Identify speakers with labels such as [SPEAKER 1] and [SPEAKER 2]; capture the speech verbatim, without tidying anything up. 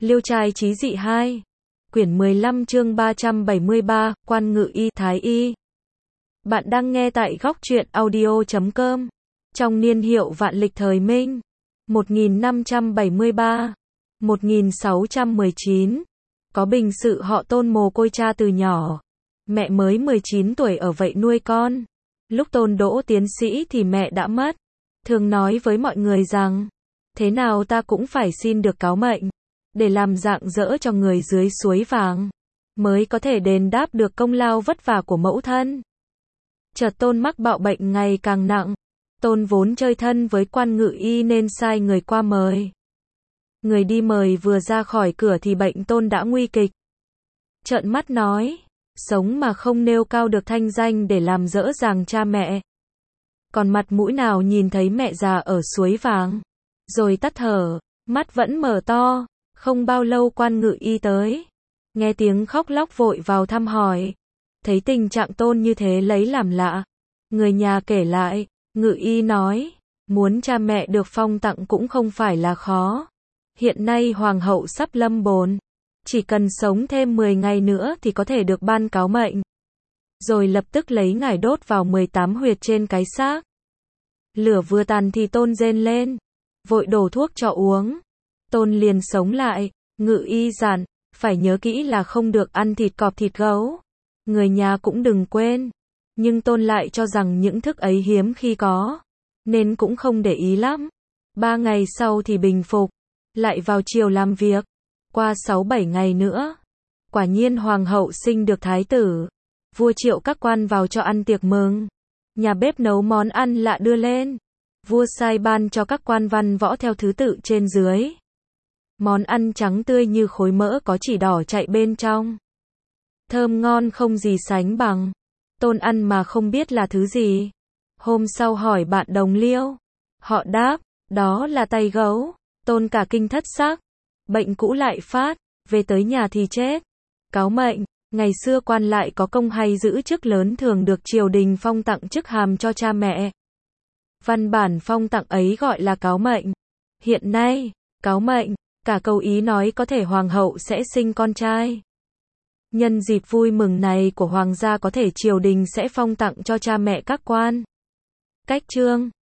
[SPEAKER 1] Liêu trai chí dị hai. Quyển mười lăm chương ba trăm bảy mươi ba, Quan Ngự Y Thái Y. Bạn đang nghe tại góc truyện audio chấm com. Trong niên hiệu vạn lịch thời Minh, một nghìn năm trăm bảy mươi ba, một nghìn sáu trăm mười chín, có bình sự họ Tôn mồ côi cha từ nhỏ. Mẹ mới mười chín tuổi ở vậy nuôi con. Lúc Tôn đỗ tiến sĩ thì mẹ đã mất. Thường nói với mọi người rằng, thế nào ta cũng phải xin được cáo mệnh, để làm rạng rỡ cho người dưới suối vàng, mới có thể đền đáp được công lao vất vả của mẫu thân. Chợt Tôn mắc bạo bệnh ngày càng nặng. Tôn vốn chơi thân với Quan Ngự Y nên sai người qua mời. Người đi mời vừa ra khỏi cửa thì bệnh Tôn đã nguy kịch. Trợn mắt nói, sống mà không nêu cao được thanh danh để làm dỡ dàng cha mẹ. Còn mặt mũi nào nhìn thấy mẹ già ở suối vàng. Rồi tắt thở, mắt vẫn mở to. Không bao lâu Quan Ngự Y tới. Nghe tiếng khóc lóc vội vào thăm hỏi. Thấy tình trạng Tôn như thế lấy làm lạ. Người nhà kể lại, Ngự Y nói, muốn cha mẹ được phong tặng cũng không phải là khó. Hiện nay Hoàng hậu sắp lâm bồn. Chỉ cần sống thêm mười ngày nữa thì có thể được ban cáo mệnh. Rồi lập tức lấy ngải đốt vào mười tám huyệt trên cái xác. Lửa vừa tàn thì Tôn rên lên. Vội đổ thuốc cho uống. Tôn liền sống lại. Ngự Y dặn, phải nhớ kỹ là không được ăn thịt cọp thịt gấu. Người nhà cũng đừng quên. Nhưng Tôn lại cho rằng những thức ấy hiếm khi có, nên cũng không để ý lắm. Ba ngày sau thì bình phục. Lại vào triều làm việc. Qua sáu bảy ngày nữa, quả nhiên Hoàng hậu sinh được thái tử. Vua triệu các quan vào cho ăn tiệc mừng. Nhà bếp nấu món ăn lạ đưa lên. Vua sai ban cho các quan văn võ theo thứ tự trên dưới. Món ăn trắng tươi như khối mỡ có chỉ đỏ chạy bên trong. Thơm ngon không gì sánh bằng. Tôn ăn mà không biết là thứ gì. Hôm sau hỏi bạn đồng liêu. Họ đáp, đó là tay gấu. Tôn cả kinh thất sắc. Bệnh cũ lại phát, về tới nhà thì chết. Cáo mệnh, ngày xưa quan lại có công hay giữ chức lớn thường được triều đình phong tặng chức hàm cho cha mẹ. Văn bản phong tặng ấy gọi là cáo mệnh. Hiện nay, cáo mệnh, cả câu ý nói có thể hoàng hậu sẽ sinh con trai. Nhân dịp vui mừng này của hoàng gia có thể triều đình sẽ phong tặng cho cha mẹ các quan. Cách chương